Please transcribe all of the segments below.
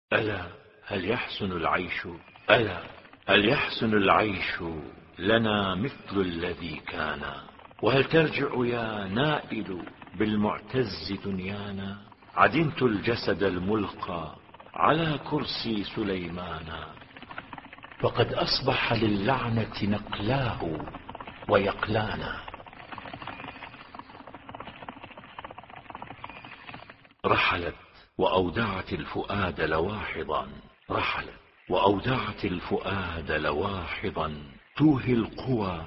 ألا هل يحسن العيش ألا هل يحسن العيش لنا مثل الذي كان؟ وهل ترجع يا نائل بالمعتز دنيانا؟ عدمت الجسد الملقى على كرسي سليمان، فقد أصبح للعنة نقلاه ويقلانا. رحلت وأودعت الفؤاد لواحظا، رحلت وأودعت الفؤاد لواحظا، توهي القوى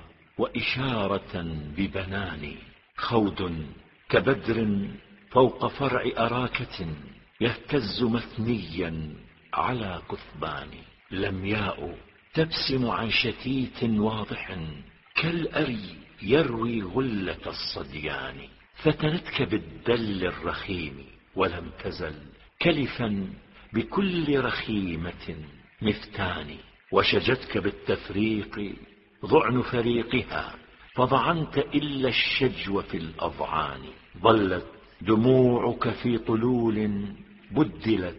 وإشارة ببنان. خود كبدر فوق فرع أراكة، يهتز مثنيا على كثبان. لمياء تبسم عن شتيت واضح، كالأري يروي غلة الصديان. فتنتك بالدل الرخيم ولم تزل كلفا بكل رخيمة مفتان. وشجتك بالتفريق ضعن فريقها، فضعنت إلا الشجو في الأضعان. ظلت دموعك في طلول بدلت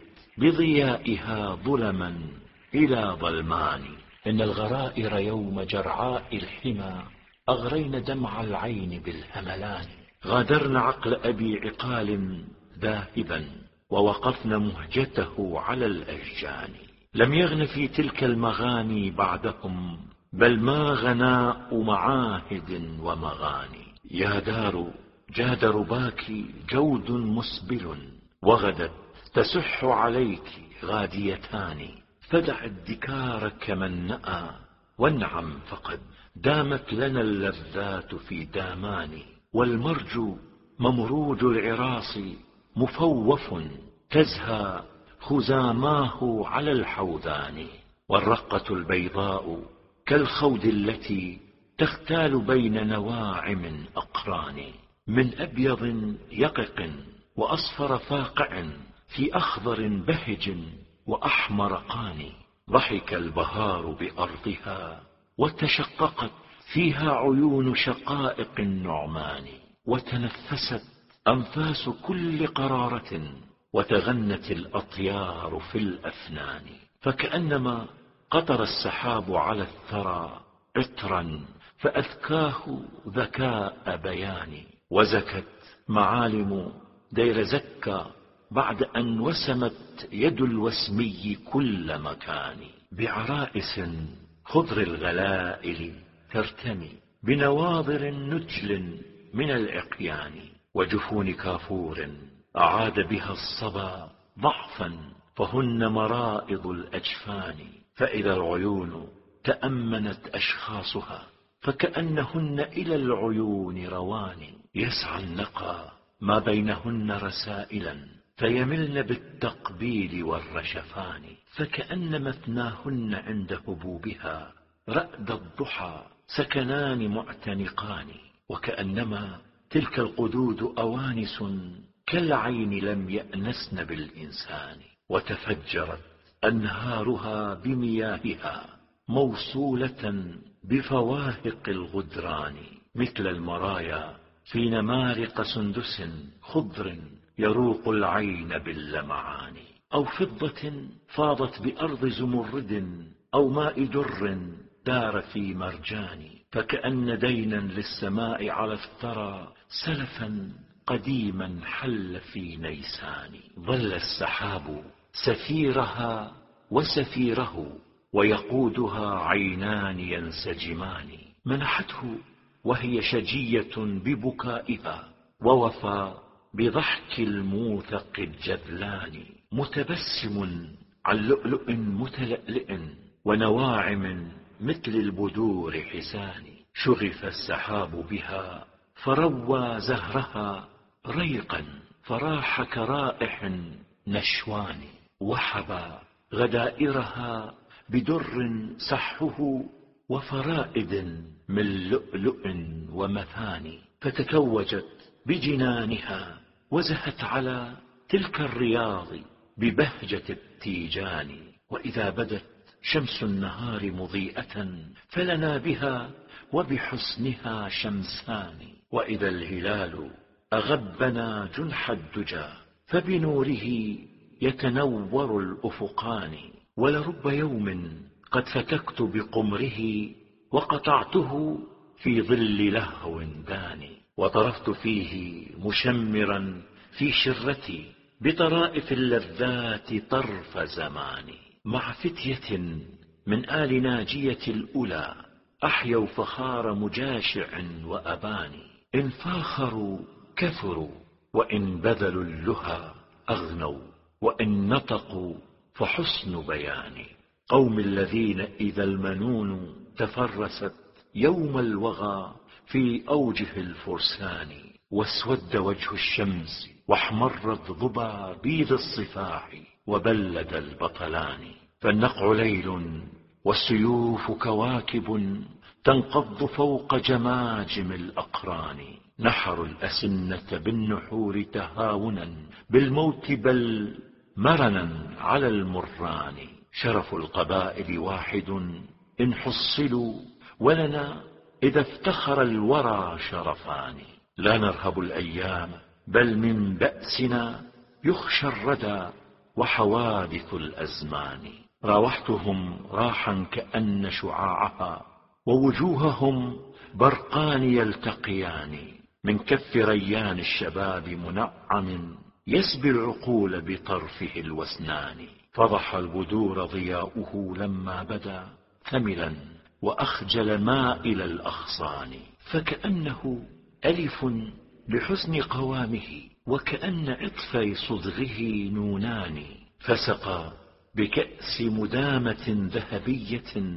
بضيائها ظلما إلى ظلمان. إن الغرائر يوم جرعاء الحمى أغرين دمع العين بالهملان. غادرن عقل أبي عقال ذاهبا، ووقفن مهجته على الأشجان. لم يغن في تلك المغاني بعدهم، بل ما غناء معاهد ومغاني. يا دار جاد رباك جود مسبل، وغدت تسح عليك غاديتان. فدع الدكار كمن نأى وانعم، فقد دامت لنا اللذات في دامان. والمرج ممروج العراس مفوف، تزهى خزاماه على الحوذان. والرقة البيضاء كالخود التي تختال بين نواعم أقران. من أبيض يقق وأصفر فاقع، في أخضر بهج وأحمر قاني. ضحك البهار بأرضها وتشققت فيها عيون شقائق النعمان. وتنفست أنفاس كل قرارة، وتغنت الأطيار في الأفنان. فكأنما قطر السحاب على الثرى عطرا، فأذكاه ذكاء بيان. وزكت معالم دير زكا بعد أن وسمت يد الوسمي كل مكان. بعرائس خضر الغلائل ترتمي، بنواظر نجل من العقيان. وجفون كافور أعاد بها الصبا ضعفا، فهن مرائض الأجفان. فإذا العيون تأمنت أشخاصها، فكأنهن إلى العيون روان. يسعى النقى ما بينهن رسائلا، فيملن بالتقبيل والرشفان. فكأن مثناهن عند هبوبها رأد الضحى سكنان معتنقان. وكأنما تلك القدود أوانس كالعين لم يأنسن بالإنسان. وتفجرت أنهارها بمياهها موصولة بفواهق الغدران، مثل المرايا في نمارق سندس خضر يروق العين باللمعان. أو فضة فاضت بأرض زمرد، أو ماء در دار في مرجان. فكأن دينا للسماء على الثرى سلفا قديما حل في نيسان. ظل السحاب سفيرها وسفيره، ويقودها عينان ينسجمان. منحته وهي شجية ببكائها، ووفى بضحك الموثق الجذلان. متبسم عن لؤلؤ متلألئ، ونواعم مثل البدور حسان. شغف السحاب بها فروى زهرها ريقا، فراح كرائح نشوان. وحبى غدائرها بدر سحه، وفرائد من لؤلؤ ومثاني. فتتوجت بجنانها وزهت على تلك الرياض ببهجة التيجان. وإذا بدت شمس النهار مضيئة، فلنا بها وبحسنها شمسان. وإذا الهلال أغبنا جنح الدجى، فبنوره يتنور الأفقان. ولرب يوم قد فتكت بقمره وقطعته في ظل لهو داني، وطرفت فيه مشمرا في شرتي بطرائف اللذات طرف زماني. مع فتية من آل ناجية الأولى أحيوا فخار مجاشع وأباني. إن فاخروا كثروا، وإن بذلوا اللهى أغنوا، وإن نطقوا فحسن بيان. قوم الذين إذا المنون تفرست يوم الوغى في أوجه الفرسان، واسود وجه الشمس واحمرت ضبابيذ الصفاح وبلد البطلان. فالنقع ليل والسيوف كواكب تنقض فوق جماجم الأقران. نحروا الأسنة بالنحور تهاونا بالموت بل مرنا على المران. شرف القبائل واحد إن حصلوا، ولنا إذا افتخر الورى شرفان. لا نرهب الأيام بل من بأسنا يخشى الردى وحوادث الأزمان. راوحتهم راحا كأن شعاعها ووجوههم برقان يلتقيان. من كف ريان الشباب منعم يسبي العقول بطرفه الوسنان. فضح البدور ضياؤه لما بدا ثملا وأخجل مائل الأغصان. فكأنه ألف بحسن قوامه، وكأن عطفي صدغه نونان. فسقى بكأس مدامة ذهبية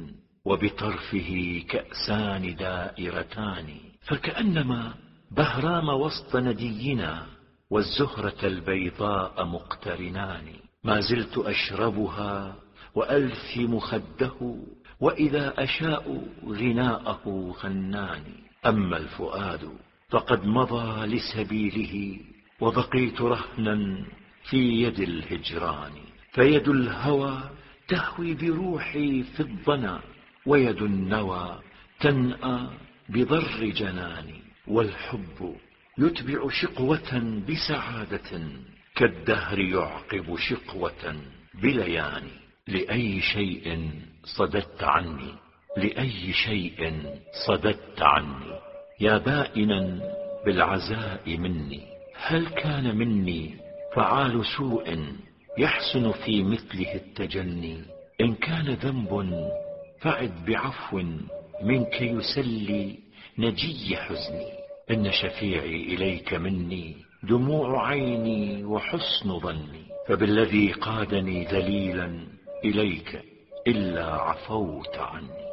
وبطرفه كأسان دائرتان. فكأنما بهرام وسط ندينا والزهرة البيضاء مقترنان. ما زلت أشربها وألثم خده، وإذا أشاء غناءه غنان. أما الفؤاد فقد مضى لسبيله، وبقيت رهنا في يد الهجران. فيد الهوى تهوي بروحي في الضنا، ويد النوى تنأى بضر جناني. والحب يتبع شقوة بسعادة، كالدهر يعقب شقوة بليان. لأي شيء صددت عني، لأي شيء صددت عني، يا بائنا بالعزاء مني. هل كان مني فعال سوء يحسن في مثله التجني؟ إن كان ذنب فعد بعفو منك يسلي نجي حزني. إن شفيعي إليك مني دموع عيني وحسن ظني، فبالذي قادني ذليلا إليك إلا عفوت عني.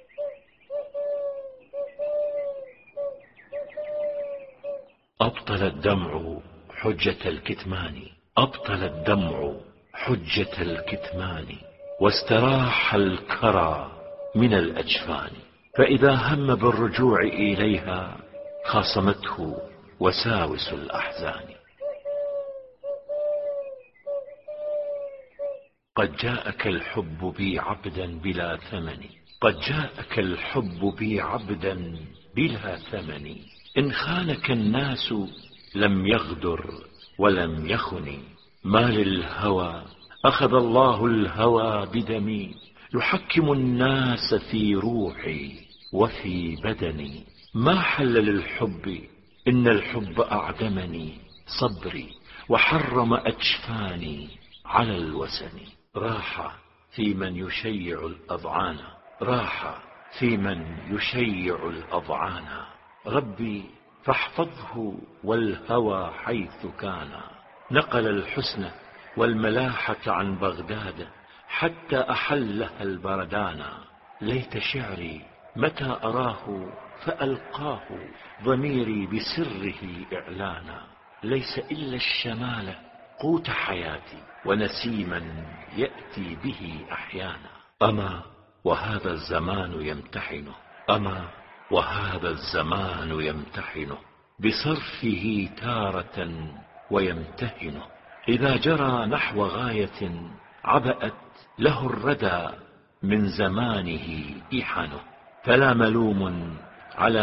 أبطل الدمع حجة الكتمان، أبطل الدمع حجة الكتمان، واستراح الكرى من الأجفان. فإذا هم بالرجوع إليها خاصمته وساوس الأحزان. قد جاءك الحب بي عبدا بلا ثمن، قد جاءك الحب بي عبدا بلا ثمن. إن خانك الناس لم يغدر ولم يخن. ما للهوى أخذ الله الهوى بدمي، يحكم الناس في روحي وفي بدني. ما حل للحب إن الحب أعدمني صبري، وحرم أجفاني على الوسن. راح في من يشيع الأضعان، راح في من يشيع الأضعان. ربي فاحفظه والهوى حيث كان. نقل الحسن والملاحة عن بغداد حتى أحلها البردان. ليت شعري متى أراه فألقاه ضميري بسره إعلانا. ليس إلا الشمال قوت حياتي، ونسيما يأتي به أحيانا. أما وهذا الزمان يمتحنه، أما وهذا الزمان يمتحنه بصرفه تارة ويمتهنه. إذا جرى نحو غاية عبأت له الردى من زمانه إحنه. فلا ملوم على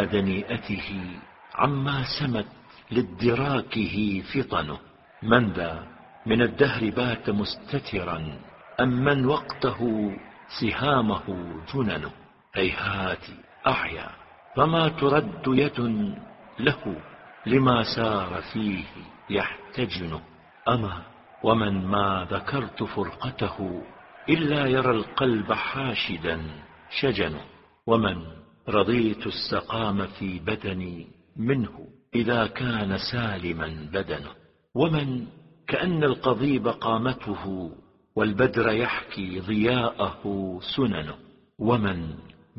دنيئته عما سمت لادراكه فطنه. من ذا من الدهر بات مستترا أم من وقته سهامه جنن. هيهات أعيا فما ترد يد له لما سار فيه يحتجن. أما ومن ما ذكرت فرقته إلا يرى القلب حاشدا شجن. ومن رضيت السقام في بدني منه إذا كان سالما بدنه. ومن كأن القضيب قامته والبدر يحكي ضياءه سننه. ومن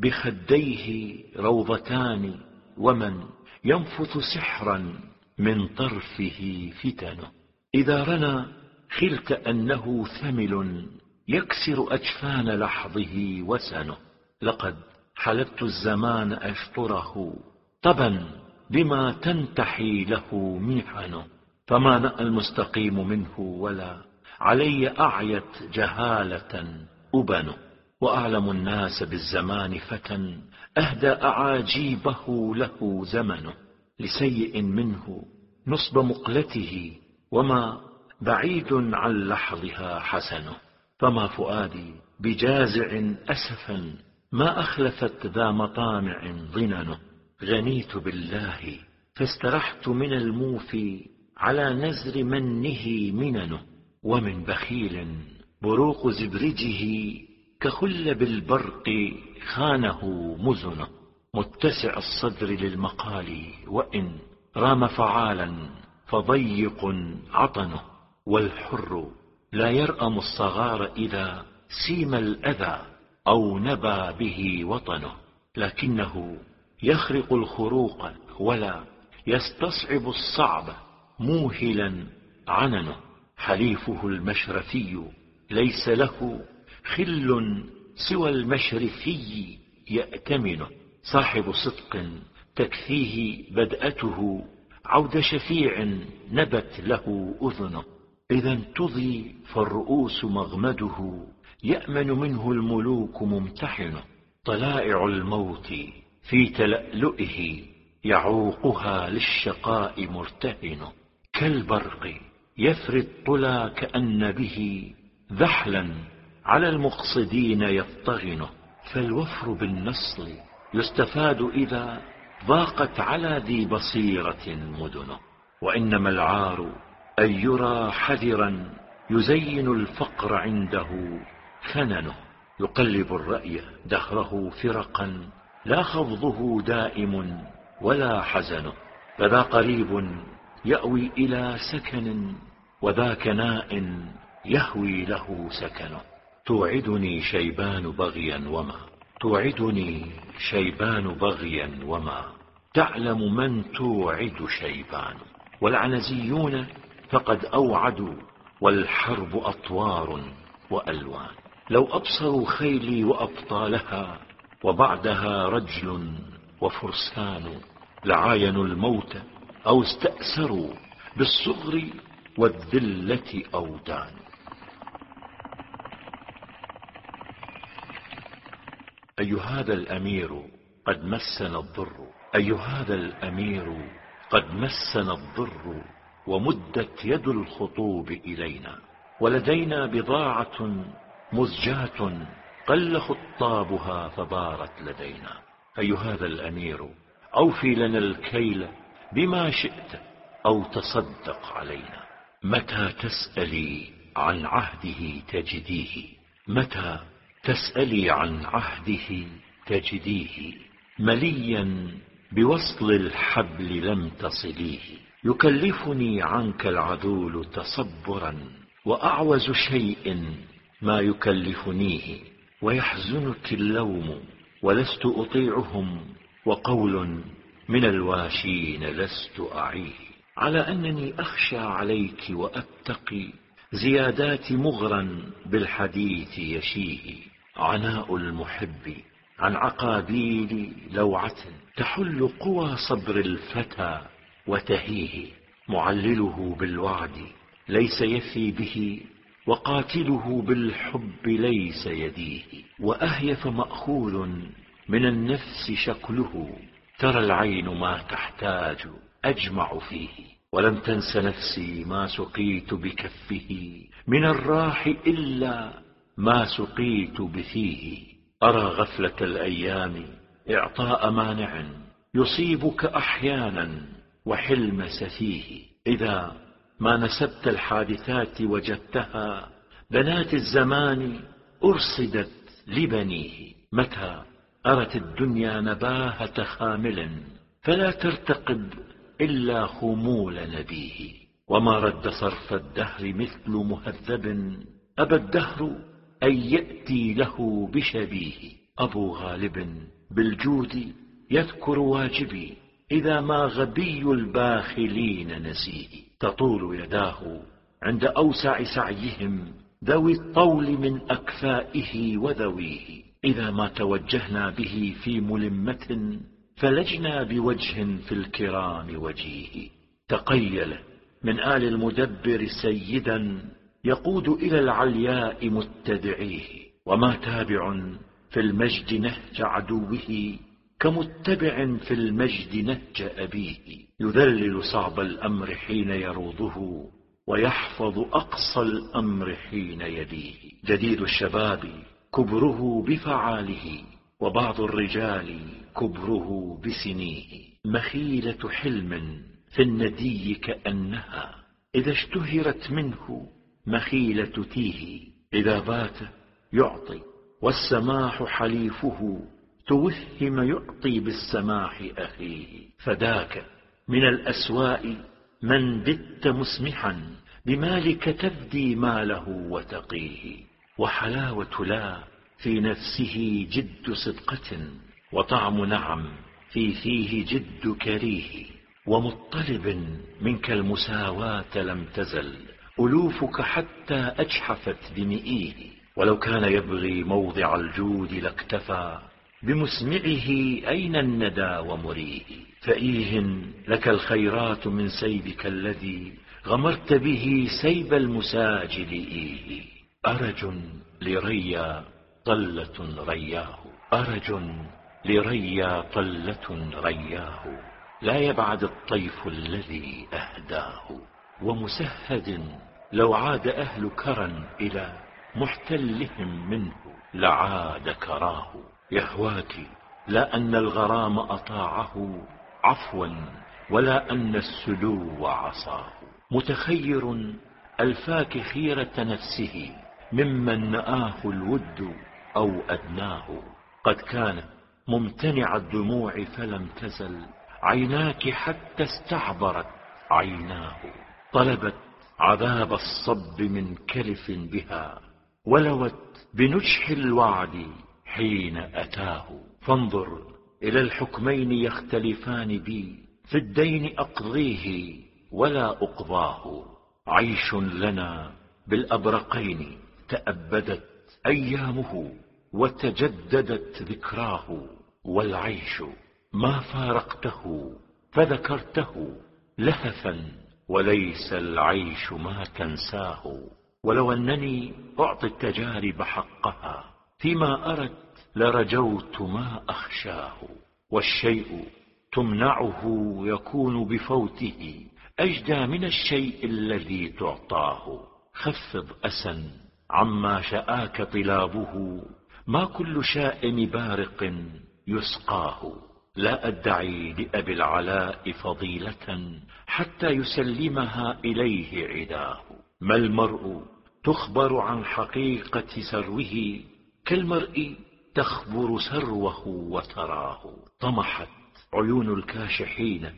بخديه روضتان ومن ينفث سحرا من طرفه فتنه. إذا رنى خلت أنه ثمل يكسر أجفان لحظه وسنه. لقد حلبت الزمان أشطره طبا بما تنتحي له محنه. فما نأى المستقيم منه ولا علي أعيت جهالة أبنه. وأعلم الناس بالزمان فتى أهدى أعاجيبه له زمنه. لسيء منه نصب مقلته وما بعيد عن لحظها حسنه. فما فؤادي بجازع أسفا ما أخلفت ذا مطامع ضننه. غنيت بالله فاسترحت من الموفي على نزر منه مننه. ومن بخيل بروق زبرجه كخل بالبرق خانه مزنه. متسع الصدر للمقال وإن رام فعالا فضيق عطنه. والحر لا يرأم الصغار إذا سيم الأذى أو نبى به وطنه. لكنه يخرق الخروق ولا يستصعب الصعب موهلا عننه. حليفه المشرفي ليس له خل سوى المشرفي يأتمنه. صاحب صدق تكفيه بدأته عود شفيع نبت له أذنه. إذا انتضي فالرؤوس مغمده يأمن منه الملوك ممتحنه. طلائع الموت في تلألؤه يعوقها للشقاء مرتهنه. كالبرق يفري الطلا كأن به ذحلا على المقصدين يطغنه. فالوفر بالنصل يستفاد إذا ضاقت على ذي بصيرة مدنه. وإنما العار أن يرى حذرا يزين الفقر عنده فننه. يقلب الرأي دهره فرقا لا خفضه دائم ولا حزنه. فذا قريب يأوي إلى سكن وذاك ناء يهوي له سكنه. توعدني شيبان بغيا وما تعلم من توعد شيبان. والعنزيون فقد أوعدوا والحرب أطوار وألوان. لو أبصروا خيلي وأبطالها وبعدها رجل وفرسان لعاينوا الموت أو استأسروا بالصغر والذلة أودان. أي هذا الأمير قد مسنا الضر ومدت يد الخطوب إلينا. ولدينا بضاعة مزجاة قل خطابها فبارت لدينا. أي هذا الأمير أوفي لنا الكيل بما شئت أو تصدق علينا. متى تسألي عن عهده تجديه مليا بوصل الحبل لم تصليه. يكلفني عنك العذول تصبرا وأعوز شيء ما يكلفنيه. ويحزنك اللوم ولست أطيعهم وقول من الواشين لست أعيه. على أنني أخشى عليك وأتقي زيادات مغرا بالحديث يشيه. عناء المحب عن عقابيل لوعة تحل قوى صبر الفتى وتهيه. معلله بالوعد ليس يفي به وقاتله بالحب ليس يديه. وأهيف مأخوذ من النفس شكله ترى العين ما تحتاج أجمع فيه. ولم تنس نفسي ما سقيت بكفه من الراح إلا ما سقيت بفيه. أرى غفلة الأيام إعطاء مانع يصيبك أحيانا وحلم سفيه. إذا ما نسبت الحادثات وجدتها بنات الزمان أرصدت لبنيه. متى أرت الدنيا نباهة خامل فلا ترتقب إلا خمول نبيه. وما رد صرف الدهر مثل مهذب أبى الدهر أن يأتي له بشبيه. أبو غالب بالجود يذكر واجبي إذا ما غبي الباخلين نسيه. تطول يداه عند أوسع سعيهم ذوي الطول من أكفائه وذويه. إذا ما توجهنا به في ملمة فلجنا بوجه في الكرام وجيه. تقيل من آل المدبر سيدا يقود إلى العلياء متبعيه. وما تابع في المجد نهج عدوه كمتبع في المجد نهج أبيه. يذلل صعب الأمر حين يروضه ويحفظ أقصى الأمر حين يليه. جديد الشباب كبره بفعاله وبعض الرجال كبره بسنيه. مخيلة حلم في الندي كأنها إذا اشتهرت منه مخيلة تيه. إذا بات يعطي والسماح حليفه توهم يعطي بالسماح أخيه. فداك من الأسواء من بت مسمحا بمالك تفدي ماله وتقيه. وحلاوة لا في نفسه جد صدقة وطعم نعم في فيه جد كريه. ومطلب منك المساواة لم تزل ألوفك حتى أجحفت بمئيه. ولو كان يبغي موضع الجود لاكتفى بمسمعه أين الندى ومريه. فإيه لك الخيرات من سيبك الذي غمرت به سيب المساجد إيه. أرج لريا طلة رياه أرج لريا طلة رياه لا يبعد الطيف الذي أهداه. ومسهد لو عاد أهل كرا إلى محتلهم منه لعاد كراه. يهواك لا أن الغرام أطاعه عفوا ولا أن السلو عصاه. متخير ألفاك خيرة نفسه ممن نآه الود أو أدناه. قد كان ممتنع الدموع فلم تزل عيناك حتى استعبرت عيناه. طلبت عذاب الصب من كلف بها ولوت بنجح الوعد حين أتاه. فانظر إلى الحكمين يختلفان بي في الدين أقضيه ولا أقضاه. عيش لنا بالأبرقين تأبدت أيامه وتجددت ذكراه. والعيش ما فارقته فذكرته لهفا وليس العيش ما تنساه. ولو أنني أعطي التجارب حقها فيما أردت لرجوت ما أخشاه. والشيء تمنعه يكون بفوته أجدى من الشيء الذي تعطاه. خفض أسا عما شآك طلابه ما كل شائم بارق يسقاه. لا أدعي لأبي العلاء فضيلة حتى يسلمها إليه عداه. ما المرء تخبر عن حقيقة سروه كالمرء تخبر سروه وتراه. طمحت عيون الكاشحين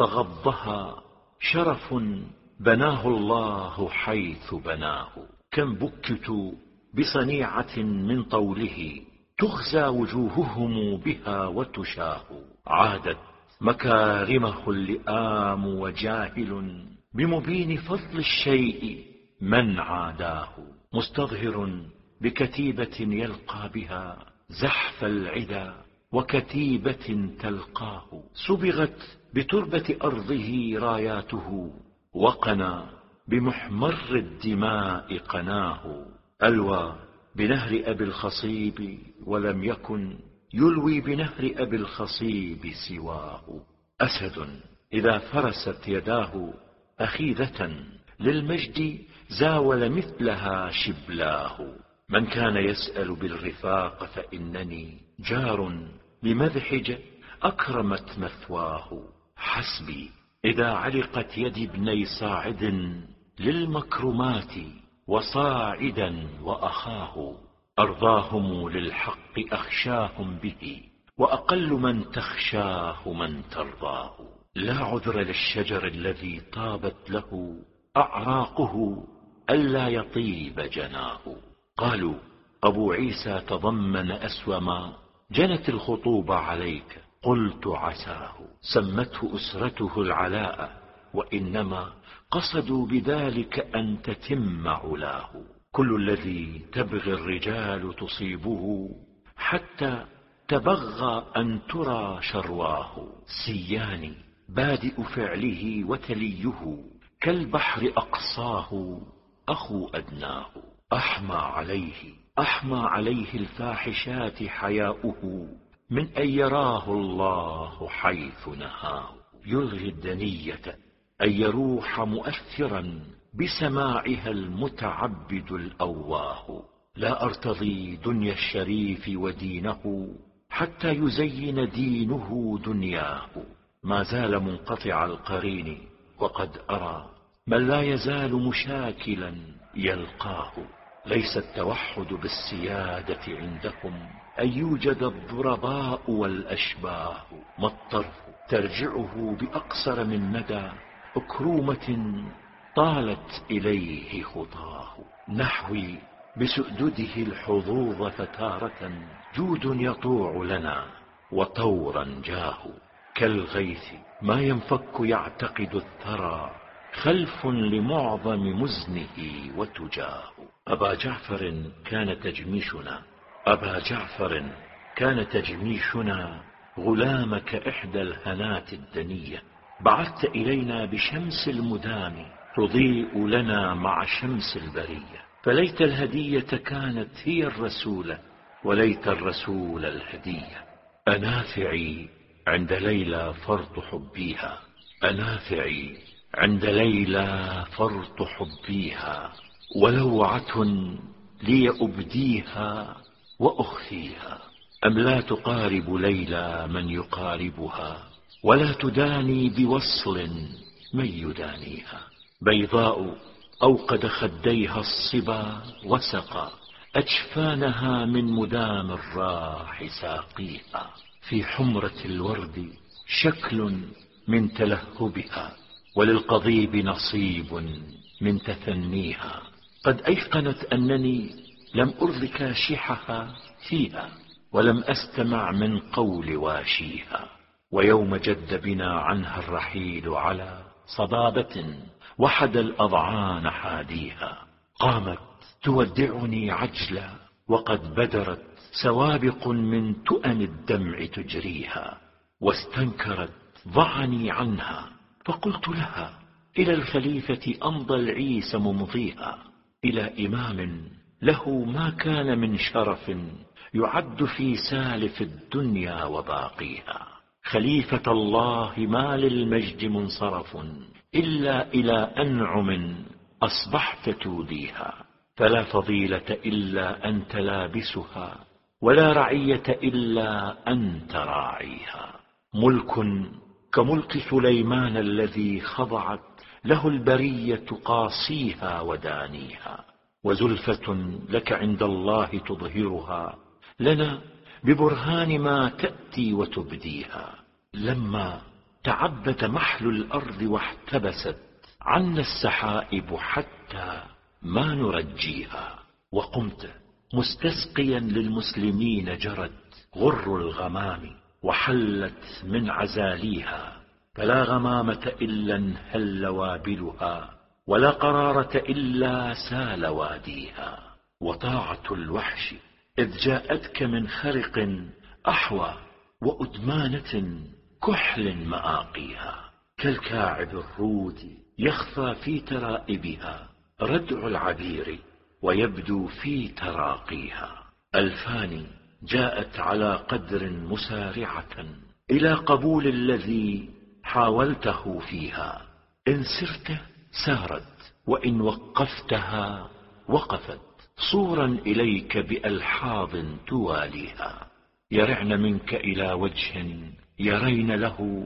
فغضها شرف بناه الله حيث بناه. كم بكت بصنيعة من طوله تخزى وجوههم بها وتشاه. عادت مكارمه اللئام وجاهل بمبين فضل الشيء من عاداه. مستظهر بكتيبة يلقى بها زحف العدا وكتيبة تلقاه. صبغت بتربة أرضه راياته وقنا بمحمر الدماء قناه. ألوى بنهر أبي الخصيب ولم يكن يلوي بنهر أبي الخصيب سواه. أسد إذا فرست يداه أخيذة للمجد زاول مثلها شبلاه. من كان يسأل بالرفاق فإنني جار بمذحج أكرمت مثواه. حسبي إذا علقت يدي ابني صاعد للمكرمات وصاعدا وأخاه. أرضاهم للحق أخشاهم به، وأقل من تخشاه من ترضاه. لا عذر للشجر الذي طابت له أعراقه ألا يطيب جناه. قالوا أبو عيسى تضمن أسوما جنت الخطوب عليك، قلت عساه. سمته أسرته العلاء، وإنما قصدوا بذلك أن تتم علاه. كل الذي تبغي الرجال تصيبه، حتى تبغى أن ترى شرواه. سيان بادئ فعله وتليه، كالبحر أقصاه أخو أدناه. أحمى عليه الفاحشات حياؤه، من أن يراه الله حيث نهاه. يلغي الدنية أن يروح مؤثرا بسماعها المتعبد الأواه. لا أرتضي دنيا الشريف ودينه، حتى يزين دينه دنياه. ما زال منقطع القرين، وقد أرى من لا يزال مشاكلا يلقاه. ليس التوحد بالسيادة عندهم أن يوجد الضرباء والأشباه. ما الطرف ترجعه بأقصر من ندى أكرومة طالت إليه خطاه. نحوي بسؤدده الحظوظ فتارة جود يطوع لنا وطورا جاه. كالغيث ما ينفك يعتقد الثرى، خلف لمعظم مزنه وتجاه. أبا جعفر كان تجميشنا غلامك إحدى الهنات الدنية. بعثت إلينا بشمس المدام تضيء لنا مع شمس البرية. فليت الهدية كانت هي الرسولة، وليت الرسول الهدية. أنافعي عند ليلى فرط حبيها، ولوعة لي أبديها وأخفيها. أم لا تقارب ليلى من يقاربها، ولا تداني بوصل من يدانيها. بيضاء أوقد خديها الصبا وسقى، أجفانها من مدام الراح ساقيها. في حمرة الورد شكل من تلهبها، وللقضيب نصيب من تثنيها. قد أيقنت أنني لم أرض كاشحها فيها، ولم أستمع من قول واشيها. ويوم جد بنا عنها الرحيل على صبابة، وحد الأضعان حاديها. قامت تودعني عجلا، وقد بدرت سوابق من تؤن الدمع تجريها. واستنكرت ضعني عنها، فقلت لها إلى الخليفة أمضى العيس ممضيها، إلى إمام له ما كان من شرف يعد في سالف الدنيا وباقيها. خليفة الله ما للمجد منصرف، إلا إلى أنعم أصبحت توديها. فلا فضيلة إلا أنت لابسها، ولا رعية إلا أنت راعيها. ملك كملك سليمان الذي خضعت له البرية قاصيها ودانيها. وزلفة لك عند الله تظهرها لنا ببرهان ما تأتي وتبديها. لما تعبد محل الأرض واحتبست عنا السحائب حتى ما نرجيها. وقمت مستسقيا للمسلمين جرت غر الغمام، وحلت من عزاليها. فلا غمامة إلا انهل وابلها، ولا قرارة إلا سال واديها. وطاعة الوحش إذ جاءتك من خرق أحوى، وأدمانة كحل مآقيها. كالكاعب الرود يخفى في ترائبها ردع العبير، ويبدو في تراقيها. ألفان جاءت على قدر مسارعة إلى قبول الذي حاولته فيها. إن سرت سارت، وإن وقفتها وقفت، صورا إليك بألحاظ تواليها، يرعن منك إلى وجه يرين له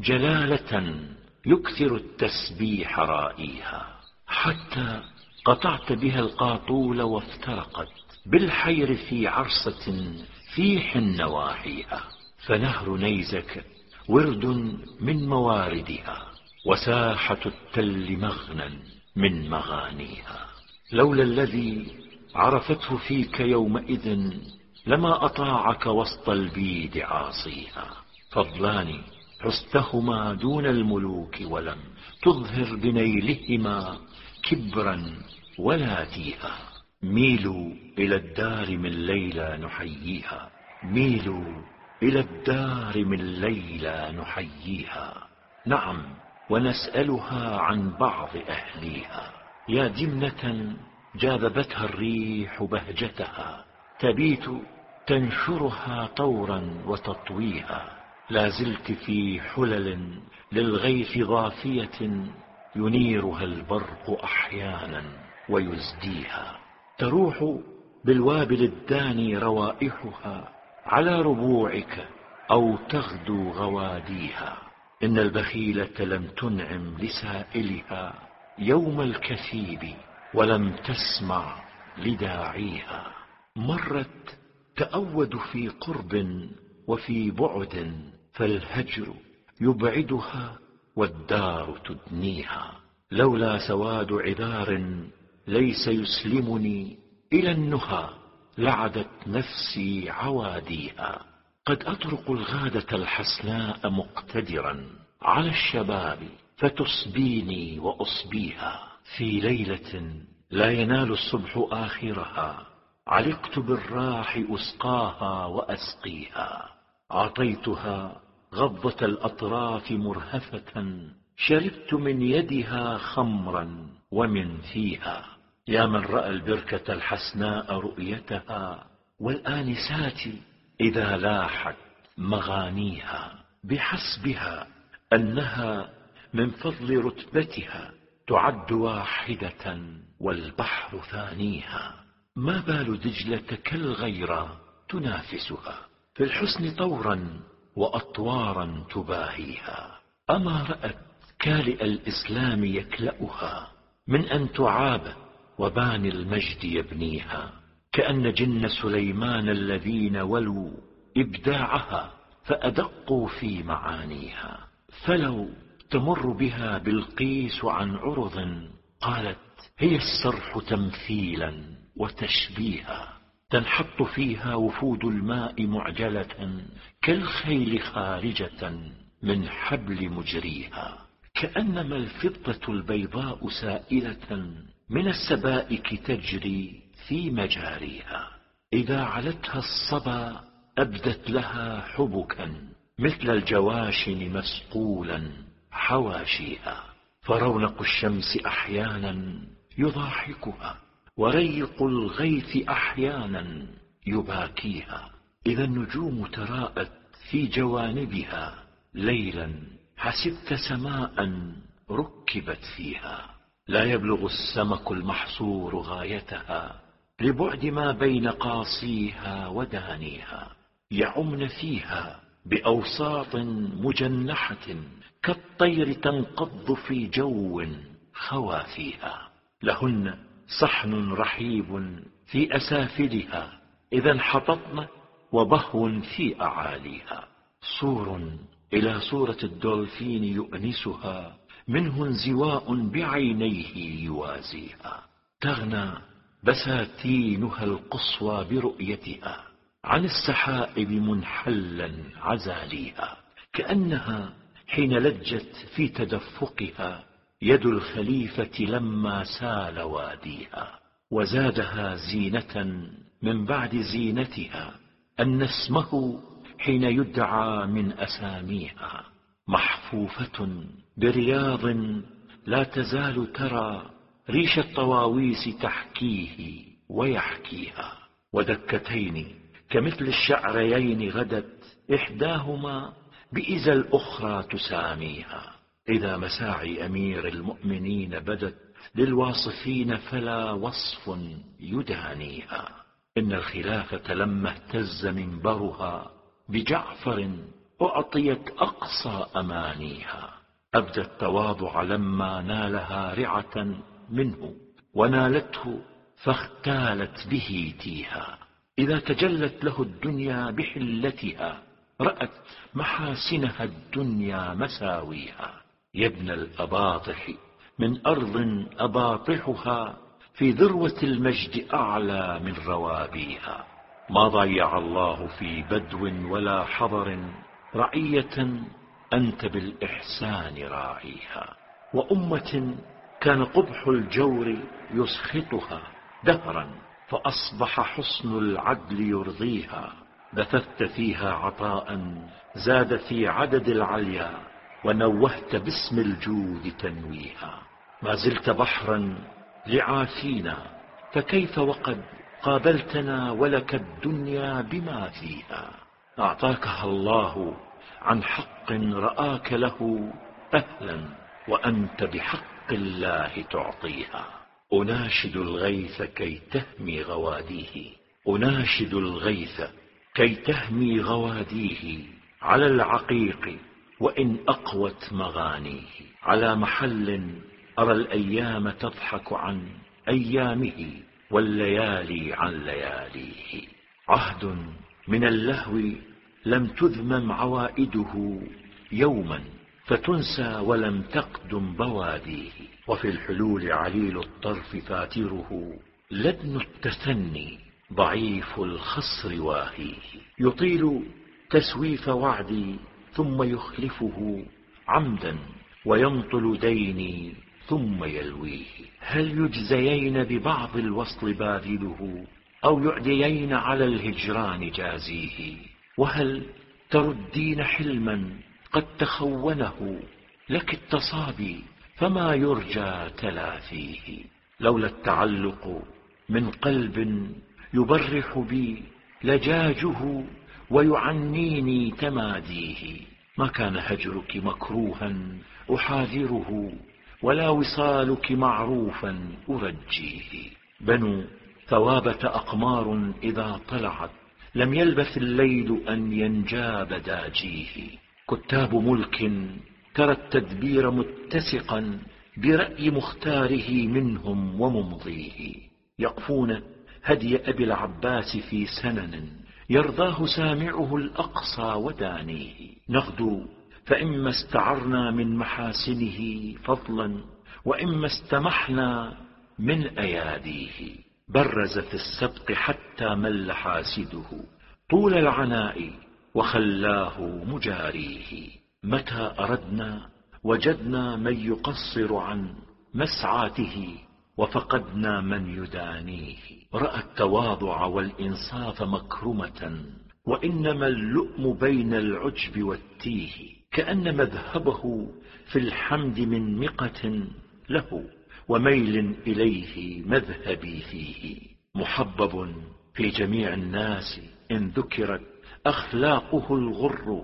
جلالة يكثر التسبيح رائيها، حتى قطعت بها القاطول وافترقت بالحير في عرصة فيح نواحيها، فنهر نيزك ورد من مواردها، وساحة التل مغنى من مغانيها. لولا الذي عرفته فيك يومئذ لما أطاعك وسط البيد عاصيها، فضلان حستهما دون الملوك ولم تظهر بنيلهما كبرا ولا تيها. ميلوا إلى الدار من ليلى نحييها، ميلوا إلى الدار من ليلى نحييها، نعم ونسألها عن بعض أهليها. يا دمنة جاذبتها الريح بهجتها، تبيت تنشرها طورا وتطويها، لا زلت في حلل للغيث ضافية ينيرها البرق أحيانا ويزديها، تروح بالوابل الداني روائحها على ربوعك أو تغدو غواديها. إن البخيلة لم تنعم لسائلها يوم الكثيب ولم تسمع لداعيها، مرت تأود في قرب وفي بعد، فالهجر يبعدها والدار تدنيها. لولا سواد عذار ليس يسلمني إلى النهى لعدت نفسي عواديها، قد أطرق الغادة الحسناء مقتدرا على الشباب فتصبيني وأصبيها، في ليلة لا ينال الصبح آخرها علقت بالراح أسقاها وأسقيها، أعطيتها غضة الأطراف مرهفة، شربت من يدها خمرا ومن فيها. يا من رأى البركة الحسناء رؤيتها والآنسات إذا لاحت مغانيها، بحسبها أنها من فضل رتبتها تعد واحدة والبحر ثانيها. ما بال دجلة كالغيرى تنافسها في الحسن طورا وأطوارا تباهيها، أما رأت كالئ الإسلام يكلأها من أن تعاب وباني المجد يبنيها، كأن جن سليمان الذين ولوا إبداعها فأدقوا في معانيها. فلو تمر بها بلقيس عن عرض قالت هي السرح تمثيلا وتشبيها، تنحط فيها وفود الماء معجلة كالخيل خارجة من حبل مجريها، كأنما الفضة البيضاء سائلة من السبائك تجري في مجاريها، إذا علتها الصبا أبدت لها حبكا مثل الجواشن مسقولا حواشيها، فرونق الشمس أحيانا يضاحكها وريق الغيث أحيانا يباكيها، إذا النجوم تراءت في جوانبها ليلا حسبت سماء ركبت فيها، لا يبلغ السمك المحصور غايتها لبعد ما بين قاصيها ودانيها، يعمن فيها بأوساط مجنحة كالطير تنقض في جو خوى فيها، لهن صحن رحيب في أسافلها إذا انحططن وبهو في أعاليها، صور إلى صورة الدولفين يؤنسها منه انزواء بعينيه يوازيها، تغنى بساتينها القصوى برؤيتها عن السحائب منحلا عزاليها، كأنها حين لجت في تدفقها يد الخليفة لما سال واديها، وزادها زينة من بعد زينتها أن اسمه حين يدعى من أساميها، محفوفة برياض لا تزال ترى ريش الطواويس تحكيه ويحكيها، ودكتين كمثل الشعريين غدت إحداهما بإذا الأخرى تساميها، إذا مساعي أمير المؤمنين بدت للواصفين فلا وصف يدانيها. إن الخلافة لما اهتز منبرها بجعفر أعطيت أقصى أمانيها. أبدى التواضع لما نالها رعة منه، ونالته فاختالت به تيها. إذا تجلت له الدنيا بحلتها رأت محاسنها الدنيا مساويها. يا ابن الأباطح من أرض أباطحها في ذروة المجد أعلى من روابيها. ما ضيع الله في بدو ولا حضر رعية أنت بالإحسان راعيها. وأمة كان قبح الجور يسخطها دهرا فأصبح حسن العدل يرضيها. بثثت فيها عطاء زاد في عدد العليا، ونوهت باسم الجود تنويها. ما زلت بحرا لعافينا فكيف وقد قابلتنا ولك الدنيا بما فيها. أعطاكها الله عن حق رآك له أهلا، وأنت بحق الله تعطيها. أناشد الغيث كي تهمي غواديه، أناشد الغيث كي تهمي غواديه، على العقيق وإن أقوت مغانيه. على محل أرى الأيام تضحك عن أيامه، والليالي عن لياليه. عهد من اللهو لم تذمم عوائده يوما فتنسى ولم تقدم بواديه. وفي الحلول عليل الطرف فاتره، لدن التثني ضعيف الخصر واهيه. يطيل تسويف وعدي ثم يخلفه عمدا، وينطل ديني ثم يلويه. هل يجزيين ببعض الوصل باذله، أو يعديين على الهجران جازيه؟ وهل تردين حلما قد تخونه لك التصابي، فما يرجى تلافيه. لولا التعلق من قلب يبرح بي لجاجه، ويعنيني تماديه. ما كان هجرك مكروها أحاذره، ولا وصالك معروفا أرجيه. بنو ثوابة أقمار إذا طلعت لم يلبث الليل أن ينجاب داجيه. كتاب ملك ترى التدبير متسقا برأي مختاره منهم وممضيه. يقفون هدي أبي العباس في سنن يرضاه سامعه الأقصى ودانيه. نغدو فإما استعرنا من محاسنه فضلا، وإما استمحنا من أياديه. برز في السبق حتى مل حاسده طول العناء، وخلاه مجاريه. متى أردنا وجدنا من يقصر عن مسعاته، وفقدنا من يدانيه. رأى التواضع والإنصاف مكرمة، وإنما اللؤم بين العجب والتيه. كأن مذهبه في الحمد من مقة له، وميل إليه مذهبي فيه. محبب في جميع الناس إن ذكرت أخلاقه الغر،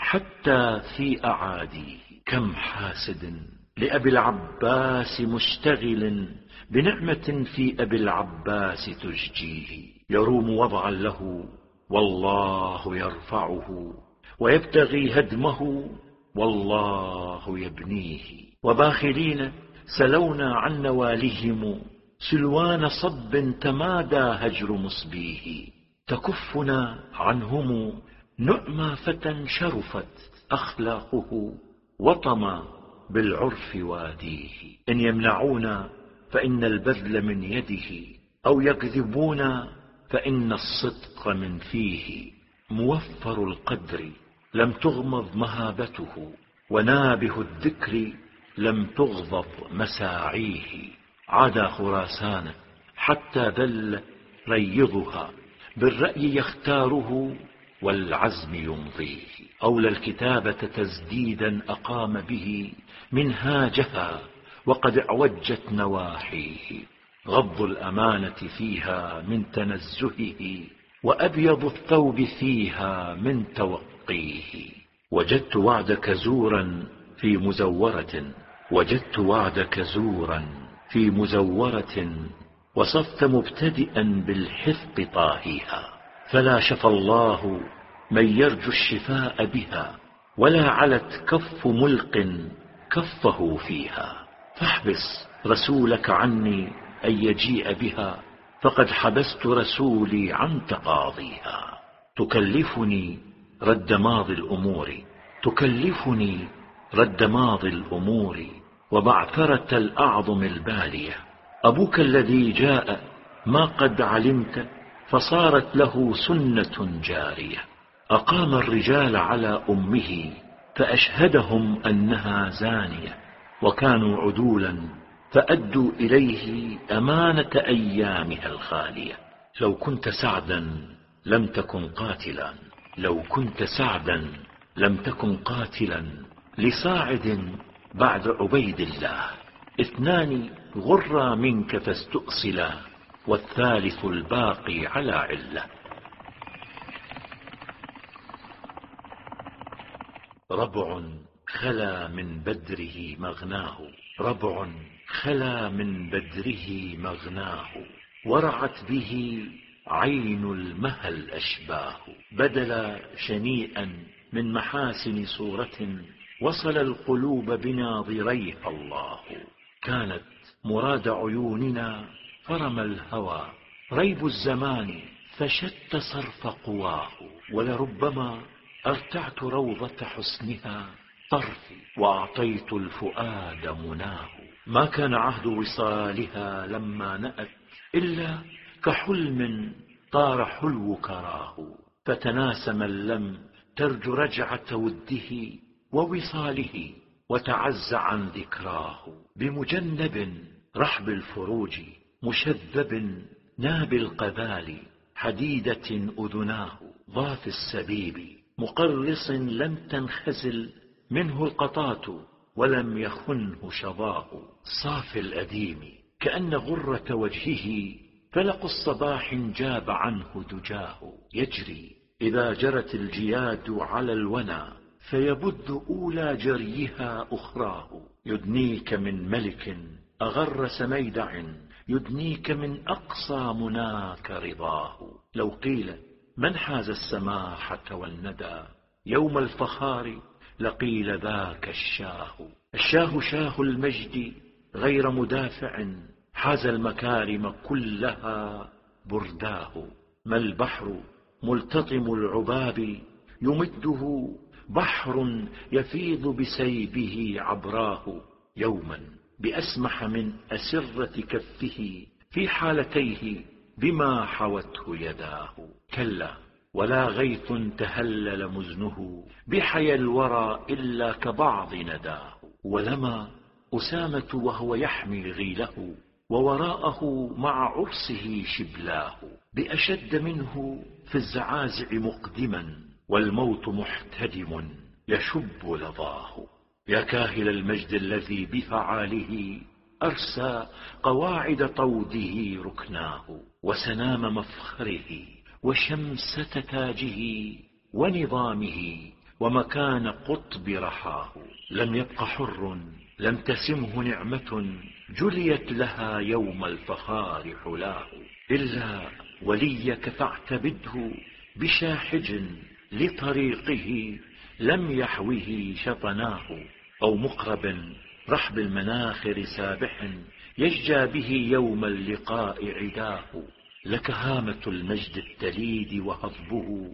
حتى في أعاديه. كم حاسد لأبي العباس مشتغل بنعمة في أبي العباس تججيه. يروم وضعا له والله يرفعه، ويبتغي هدمه والله يبنيه. وباخلين سلونا عن نوالهم سلوان صب تمادى هجر مصبيه. تكفنا عنهم نعمى فتى شرفت أخلاقه، وطمى بالعرف واديه. إن يمنعونا فإن البذل من يده، أو يكذبونا فإن الصدق من فيه. موفر القدر لم تغمض مهابته، ونابه الذكر لم تغضب مساعيه. عدا خراسان حتى ذل ريضها، بالرأي يختاره والعزم يمضيه. أولى الكتابة تزديدا أقام به منهاجها، وقد اعوجت نواحيه. غض الأمانة فيها من تنزهه، وأبيض الثوب فيها من توقيه. وجدت وعدك زورا في مزورة، وجدت وعدك زورا في مزورة، وصفت مبتدئا بالحفظ طاهيها، فلا شفى الله من يرجو الشفاء بها، ولا علت كف ملق كفه فيها. فاحبس رسولك عني أن يجيء بها، فقد حبست رسولي عن تقاضيها. تكلفني رد ماضي الأمور، تكلفني رد ماضي الأمور، وبعثرة الأعظم البالية. أبوك الذي جاء ما قد علمت، فصارت له سنة جارية. أقام الرجال على أمه فأشهدهم أنها زانية، وكانوا عدولا فأدوا إليه أمانة أيامها الخالية. لو كنت سعدا لم تكن قاتلا، لو كنت سعدا لم تكن قاتلا، لصاعد بعد عبيد الله 2 غرا منك فاستؤصلا، والثالث الباقي على علة. ربع خلا من بدره مغناه، ربع خلا من بدره مغناه، ورعت به عين المها الأشباه. بدل شنيئا من محاسن صورة، وصل القلوب بناظريها الله. كانت مراد عيوننا فرم الهوى، ريب الزمان فشت صرف قواه. ولربما أرتعت روضة حسنها طرفي، وأعطيت الفؤاد مناه. ما كان عهد وصالها لما نأت، إلا كحلم طار حلو كراه. فتناس من لم ترج رجعة وده ووصاله، وتعز عن ذكراه. بمجنب رحب الفروج مشذب، ناب القبال حديدة أذناه. ضاف السبيب مقرص لم تنخزل منه القطاة، ولم يخنه شظاه. صاف الأديم كأن غرة وجهه فلق الصباح جاب عنه دجاه. يجري إذا جرت الجياد على الونا، فيبد أولى جريها أخراه. يدنيك من ملك أغر سميدع، يدنيك من أقصى مناك رضاه. لو قيل من حاز السماحة والندى يوم الفخار، لقيل ذاك الشاه. الشاه شاه المجد غير مدافع، حاز المكارم كلها برداه. ما البحر ملتطم العباب يمده، بحر يفيض بسيبه عبراه. يوما بأسمح من أسرة كفه، في حالتيه بما حوته يداه. كلا ولا غيث تهلل مزنه، بحيا الورى إلا كبعض نداه. ولما أسامة وهو يحمي غيله، ووراءه مع عرسه شبلاه. بأشد منه في الزعازع مقدما، والموت محتدم يشب لظاه. يا كاهل المجد الذي بفعاله، أرسى قواعد طوده ركناه. وسنام مفخره وشمسة تاجه ونظامه، ومكان قطب رحاه. لم يبق حر لم تسمه نعمة، جليت لها يوم الفخار حلاه. إلا وليك فاعتبده بشاحج، لطريقه لم يحوه شطناه. أو مقرب رحب المناخر سابح، يججى به يوم اللقاء عداه. لك هامة المجد التليد وهضبه،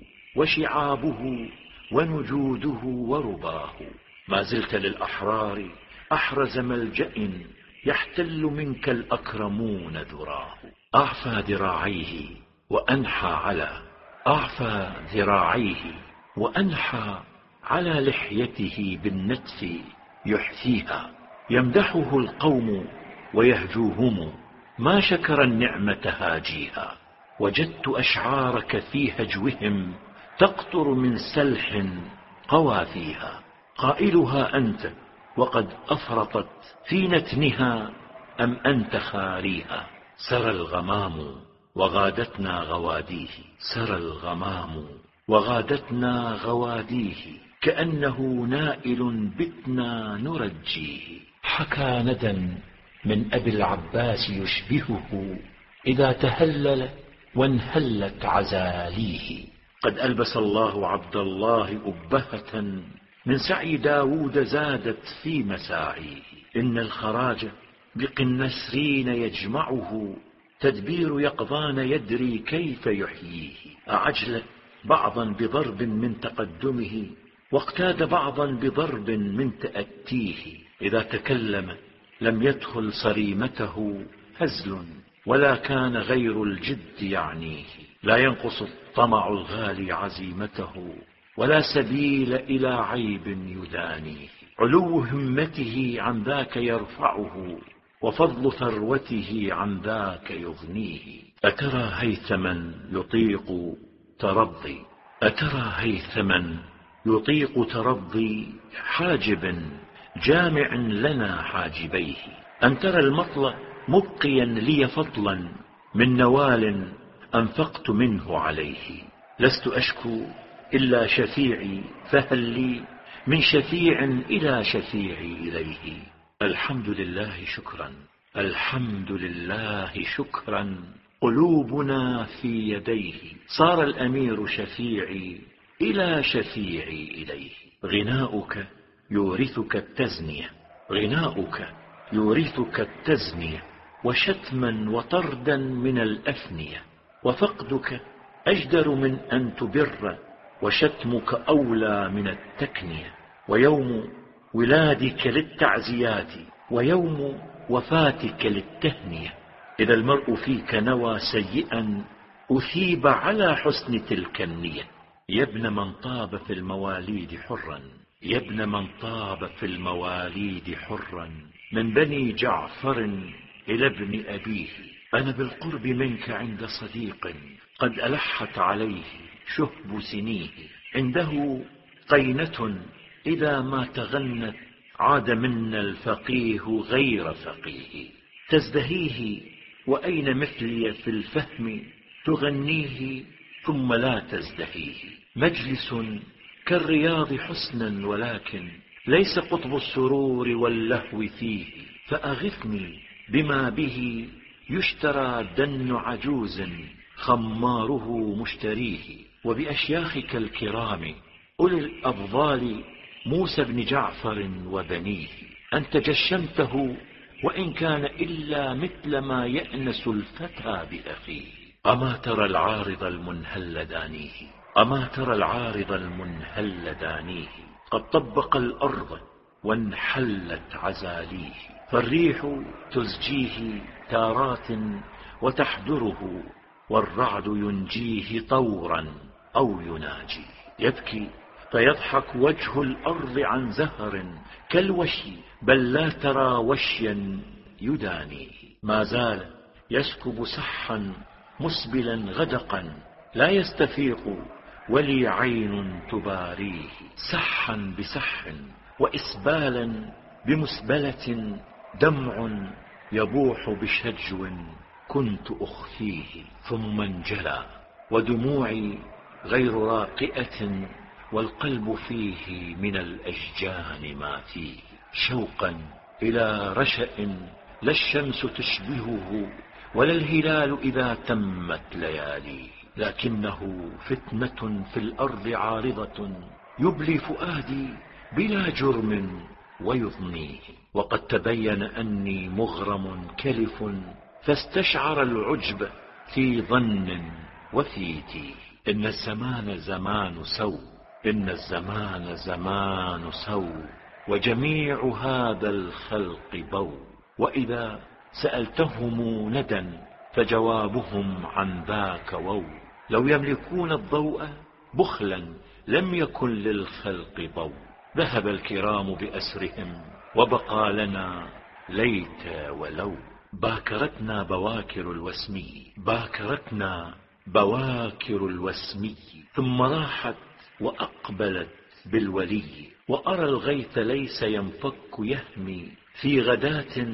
وشعابه ونجوده ورباه. ما زلت للأحرار أحرز ملجأ، يحتل منك الأكرمون ذراه. أعفى ذراعيه وأنحى على، أعفى ذراعيه وأنحى على لحيته بالنتف يحثيها. يمدحه القوم ويهجوهم، ما شكر النعمة هاجيها. وجدت أشعارك في هجوهم تقطر من سلح قوى فيها. قائلها أنت وقد أفرطت في نتنها، أم أنت خاريها؟ سرى الغمام وغادتنا غواديه، سرى الغمام وغادتنا غواديه. كأنه نائل بتنا نرجيه. حكى ندى من أبي العباس يشبهه إذا تهلل وانهلت عزاليه. قد ألبس الله عبد الله أبهة من سعي داود زادت في مساعيه. إن الخراج بقنسرين يجمعه تدبير يقظان يدري كيف يحييه. أعجل بعضا بضرب من تقدمه واقتاد بعضا بضرب من تأتيه. إذا تكلم لم يدخل صريمته هزل ولا كان غير الجد يعنيه. لا ينقص الطمع الغالي عزيمته ولا سبيل إلى عيب يدانيه. علو همته عن ذاك يرفعه وفضل ثروته عن ذاك يغنيه. أترى هيثما يطيق ترضي، أترى هيثما يطيق ترضي حاجب جامع لنا حاجبيه. أن ترى المطل مبقيا لي فضلا من نوال أنفقت منه عليه. لست أشكو إلا شفيعي فهل لي من شفيع إلى شفيعي إليه. الحمد لله شكرا، الحمد لله شكرا، قلوبنا في يديه. صار الأمير شفيعي إلى شفيعي إليه. غناؤك يورثك التزنية، غناؤك يورثك التزنية وشتما وطردا من الأفنية. وفقدك أجدر من أن تبر وشتمك أولى من التكنية. ويوم ولادك للتعزيات ويوم وفاتك للتهنية. إذا المرء فيك نوى سيئا أثيب على حسن تلك النية. يا ابن من طاب في المواليد حرا، يا ابن من طاب في المواليد حرا من بني جعفر إلى ابن أبيه. أنا بالقرب منك عند صديق قد ألحت عليه شهب سنيه. عنده قينة إذا ما تغنت عاد منا الفقيه غير فقيه. تزدهيه وأين مثلي في الفهم تغنيه ثم لا تزدهيه. مجلس كالرياض حسنا ولكن ليس قطب السرور واللهو فيه. فأغثني بما به يشترى دن عجوز خماره مشتريه. وبأشياخك الكرام أولي الأفضال موسى بن جعفر وبنيه. أنت جشمته وإن كان إلا مثل ما يأنس الفتى بأخيه. أما ترى العارض المنهل دانيه، أما ترى العارض المنهل دانيه. قد طبق الأرض وانحلت عزاليه. فالريح تزجيه تارات وتحدره والرعد ينجيه طورا أو يناجيه. يبكي فيضحك وجه الأرض عن زهر كالوشي بل لا ترى وشيا يدانيه. ما زال يسكب سحا مسبلا غدقا لا يستفيق ولي عين تباريه. سحا بسح وإسبالا بمسبلة دمع يبوح بشجو كنت أخفيه. ثم انجلى ودموعي غير راقئة والقلب فيه من الأشجان ما فيه. شوقا إلى رشأ لا الشمس تشبهه ولا الهلال إذا تمت لياليه. لكنه فتنة في الأرض عارضة يبلي فؤادي بلا جرم ويضنيه. وقد تبين أني مغرم كلف فاستشعر العجب في ظن وفي تيه. إن الزمان زمان سوء، إن الزمان زمان سوء وجميع هذا الخلق بو. وإذا سألتهم ندى فجوابهم عن ذاك وو. لو يملكون الضوء بخلا لم يكن للخلق ضوء. ذهب الكرام بأسرهم وبقى لنا ليت ولو. باكرتنا بواكر الوسمي، باكرتنا بواكر الوسمي ثم راحت وأقبلت بالولي. وأرى الغيث ليس ينفك يهمي في غداة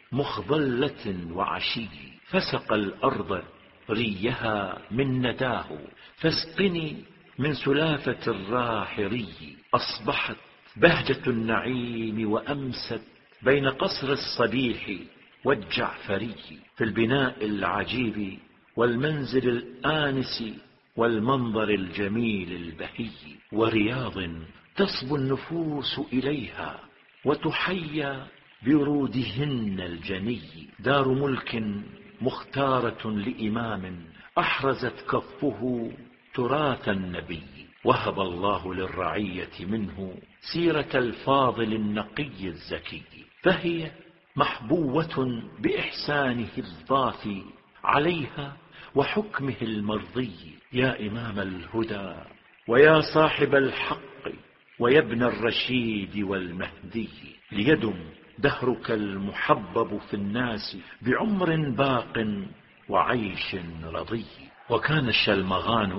مخضلة وعشي. فسق الأرض ريها من نداه فاسقني من سلافة الراحري أصبحت بهجة النعيم، وأمست بين قصر الصبيح والجعفري، في البناء العجيب والمنزل الآنس والمنظر الجميل البهي، ورياض تصبو النفوس إليها وتحيا برودهن الجني، دار ملك مختارة لإمام أحرزت كفه تراث النبي، وهب الله للرعية منه سيرة الفاضل النقي الزكي، فهي محبوة بإحسانه الضافي عليها وحكمه المرضي. يا إمام الهدى ويا صاحب الحق ويا ابن الرشيد والمهدي، ليدم دهرك المحبب في الناس بعمر باق وعيش رضي. وكان الشلمغان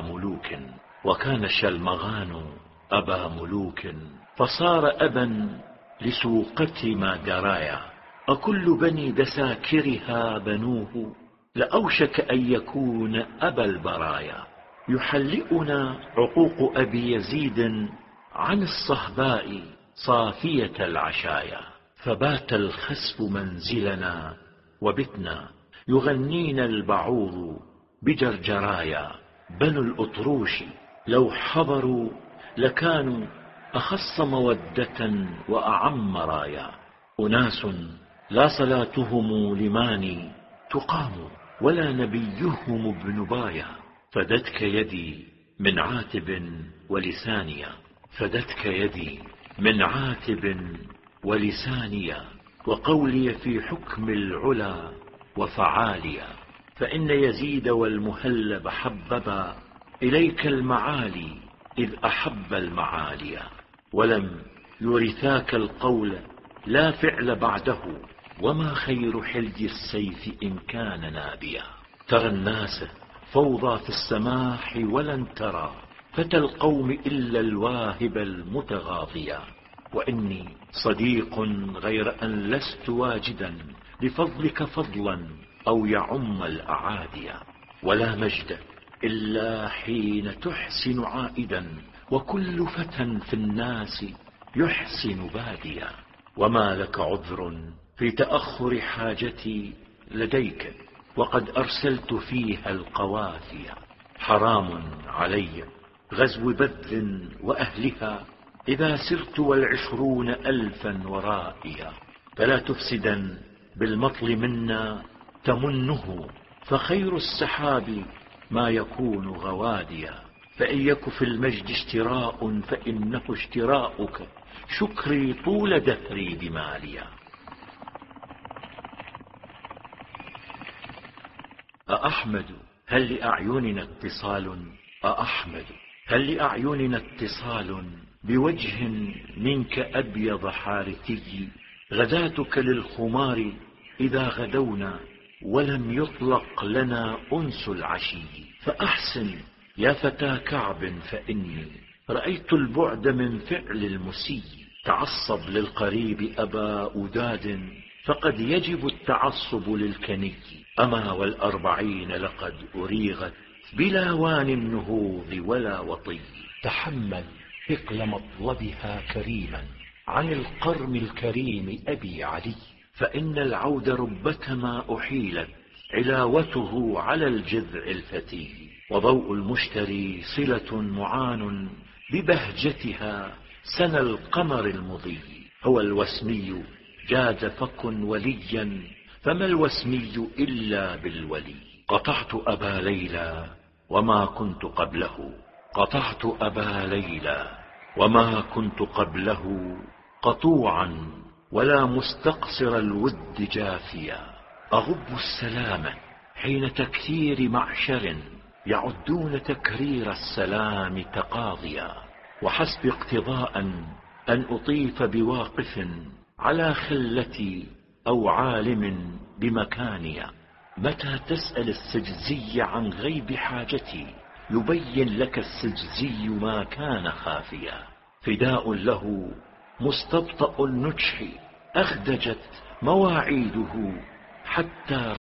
أبا ملوك فصار أبا لسوقة ما درايا، أكل بني دساكرها بنوه لأوشك أن يكون أبا البرايا. يحلئنا عقوق أبي يزيد عن الصهباء صافية العشايا، فبات الخسف منزلنا وبتنا يغنينا البعوض بجرجرايا. بنو الأطروش لو حضروا لكانوا أخص مودة وأعم رايا، أناس لا صلاتهم لماني تقام ولا نبيهم ابن بايا، فدتك يدي من عاتب ولسانيا وقولي في حكم العلا وفعاليا، فإن يزيد والمهلب حببا إليك المعالي إذ أحب المعالي، ولم يرثاك القول لا فعل بعده، وما خير حلج السيف إن كان نابيا. ترى الناس فوضى في السماح ولن ترى فتى القوم إلا الواهب المتغاضيا، وإني صديق غير أن لست واجدا لفضلك فضلا أو يعم الأعاديا، ولا مجد إلا حين تحسن عائدا، وكل فتى في الناس يحسن باديا. وما لك عذر في تأخر حاجتي لديك وقد أرسلت فيها القوافيا، حرام علي غزو بذل وأهلها إذا سرت والعشرون ألفا ورائيا، فلا تفسدا بالمطل منا تمنه، فخير السحاب ما يكون غواديا، فإن يك في المجد اشتراء فإنه اشتراؤك شكري طول دهري بماليا. أأحمد هل لأعيننا اتصال بوجه منك أبيض حارثي، غداتك للخمار إذا غدونا ولم يطلق لنا أنس العشي، فأحسن يا فتى كعب فإني رأيت البعد من فعل المسي، تعصب للقريب أبا أداد فقد يجب التعصب للكني، أما والأربعين لقد أريغت بلا وان النهوض ولا وطي، تحمل ثقل مطلبها كريما عن القرم الكريم أبي علي، فإن العود ربتما أحيلت علاوته على الجذع الفتي، وضوء المشتري صلة معان ببهجتها سنى القمر المضي، هو الوسمي جاد فكن وليا فما الوسمي إلا بالولي. قطعت أبا ليلى وما كنت قبله قطوعا ولا مستقصر الود جافيا، أغب السلامة حين تكثير معشر يعدون تكرير السلام تقاضيا، وحسب اقتضاء أن أطيف بواقف على خلتي أو عالم بمكانيا، متى تسأل السجزي عن غيب حاجتي يبين لك السجزي ما كان خافيا، فداء له مستبطأ النجح أخدجت مواعيده حتى